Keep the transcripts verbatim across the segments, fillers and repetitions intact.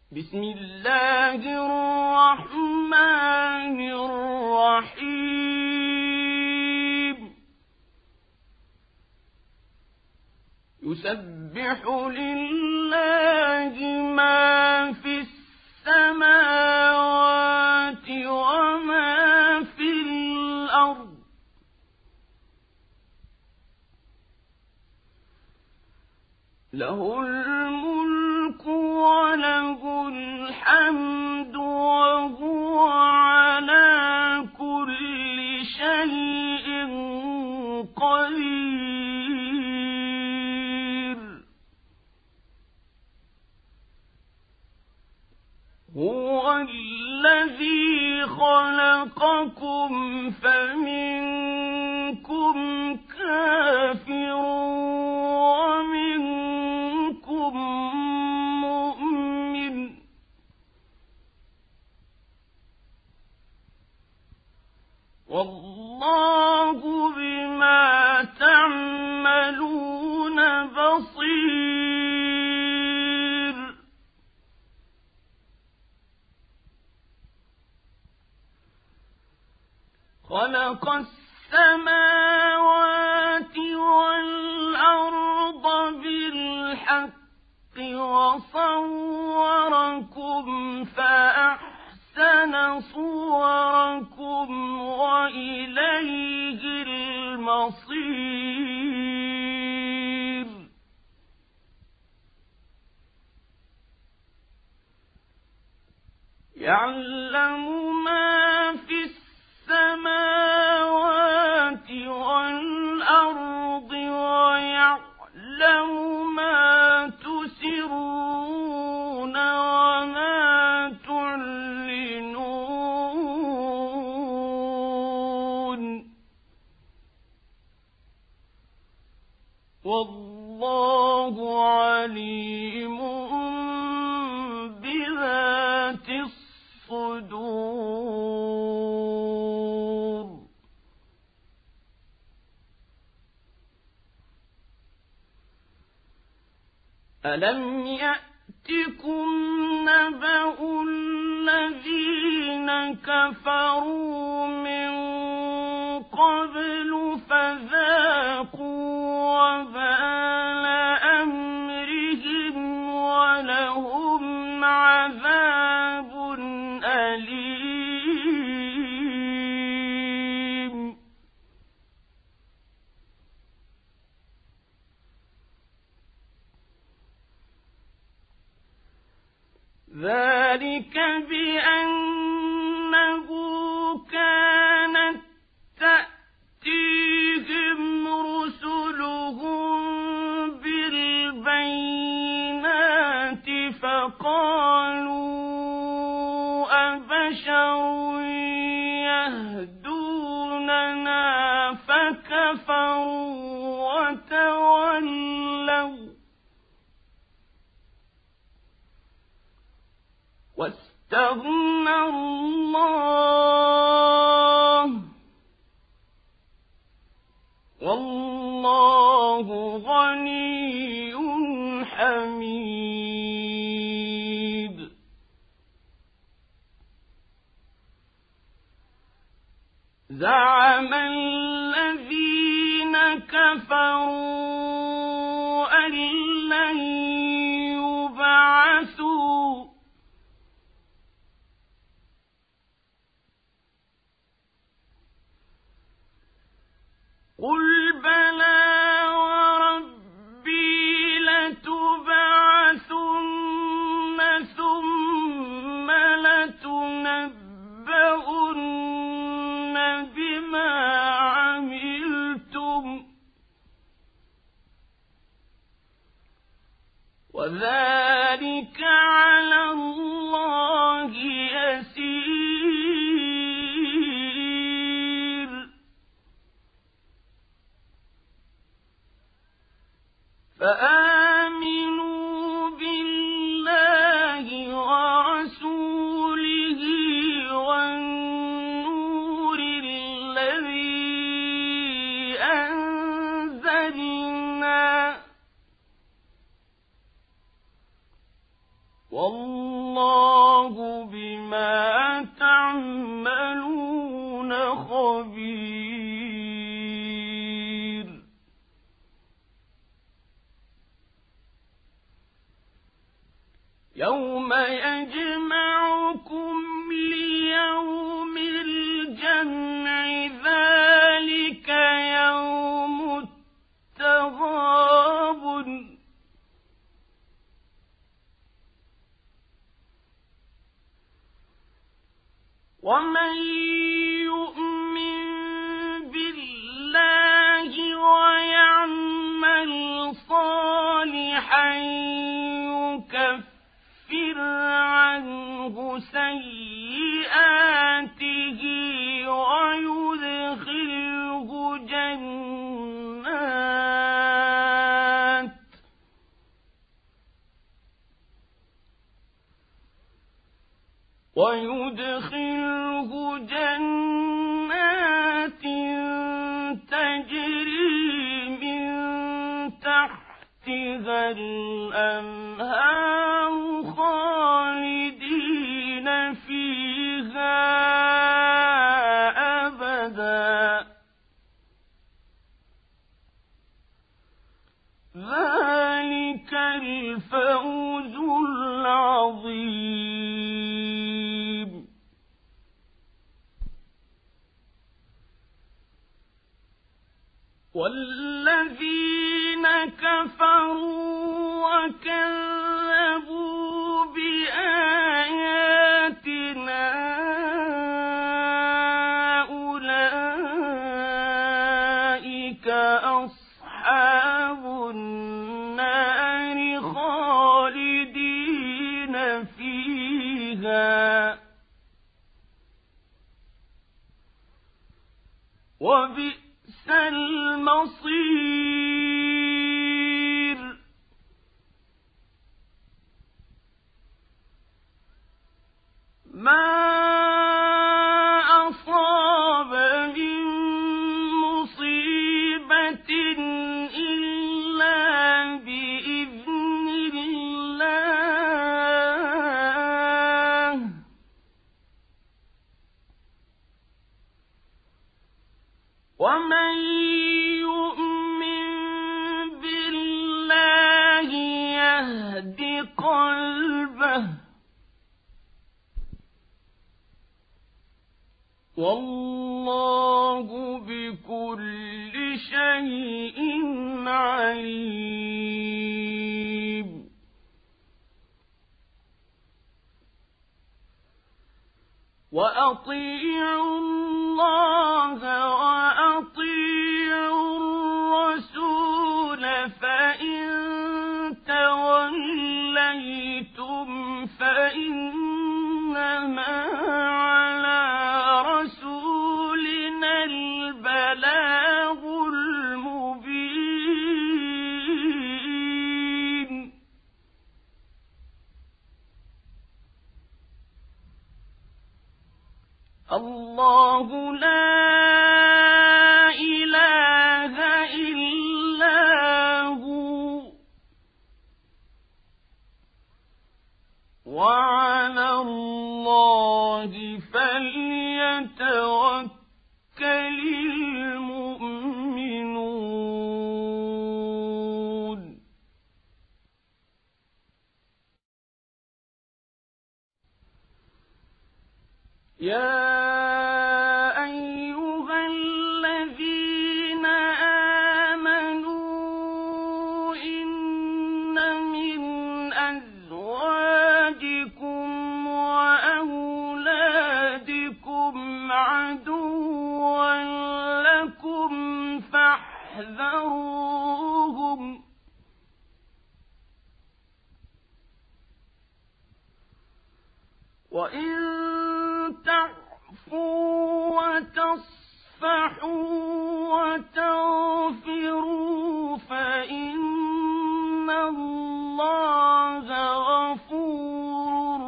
بسم الله الرحمن الرحيم يسبح لله ما في السماوات وما في الأرض له الملك وله الحمد وهو على كل شيء قدير هو الذي خلقكم فمنكم كافر ومنكم مؤمن والله بما تعملون بصير خلق السماوات والأرض بالحق وصوركم فأحسن صوركم وإليه المصير يعلم ما في السماوات والأرض ويعلم ما تسرون وما تعلنون والله عليم بذات الصدور ألم يأتكم نبأ الذين كفروا من قبل فذاقوا وبال أمرهم ولهم عذاب أليم ذلك بأنه كانت تأتيهم رسلهم بالبينات فقالوا أبشر يهدوننا فكفروا وتولوا واستغنى الله والله غني حميد زعم الذين كفروا أن لن يبعثوا قل بلى وربي لتبعثن ثم لتنبؤن بما عملتم وذلك على الله يسير فآمنوا بالله ورسوله والنور الذي أنزلنا والله يوم يجمعكم ليوم الجمع ذلك يوم التغابن ومن يؤمن بالله ويعمل صالحا يكفر عنه سيئاته ويدخله جنات ويدخله جنات تجري من تحتها الأنهار خالدين فيها أبدا ذلك الفوز العظيم. والذين كفروا وكذبوا بآياتنا أولئك أصحاب النار خالدين فيها وبئس المصير. ما أصاب من مصيبة إلا بإذن الله ومن يؤمن بالله يهد قلبه والله بكل شيء عليم. وأطيعوا الله وأطيعوا الرسول فإن توليتم فإنما على رسولنا البلاغ المبين. الله لا إله إلا هو وعلى الله فليتوكل المؤمنون. يا أيها الذين آمنوا إن من أزواجكم وأولادكم عدوا لكم فاحذروهم وإن تعفوا وتصفحوا وتغفروا فإن الله غفور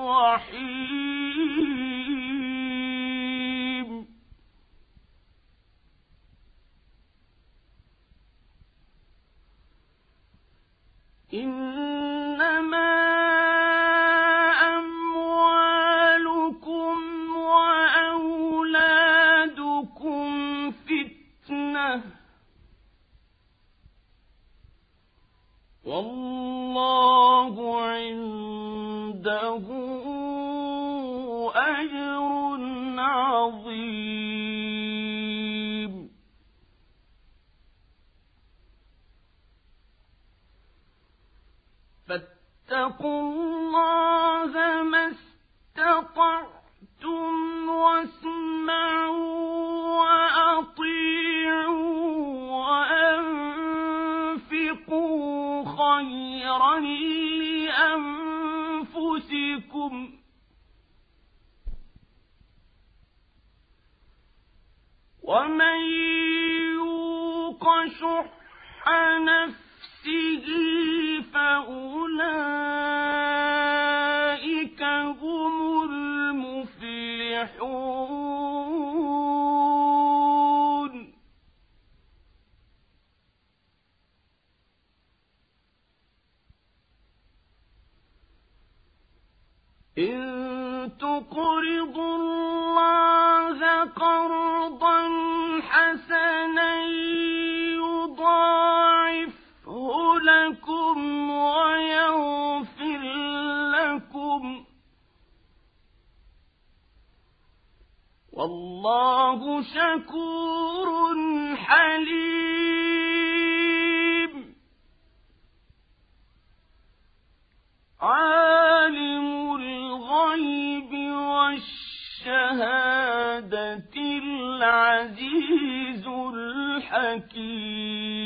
رحيم. إنما والله عنده له أجر عظيم. فاتقوا الله ما استطعتم واسمعوا وأطيعوا وأنفقوا خيرا لأنفسكم ومن يوق شح نفسه فأولئك هم المفلحون. إن تقرضوا الله قرضا حسنا يضاعفه لكم ويغفر لكم والله شكور حليم. عالم الغيب والشهادة العزيز الحكيم.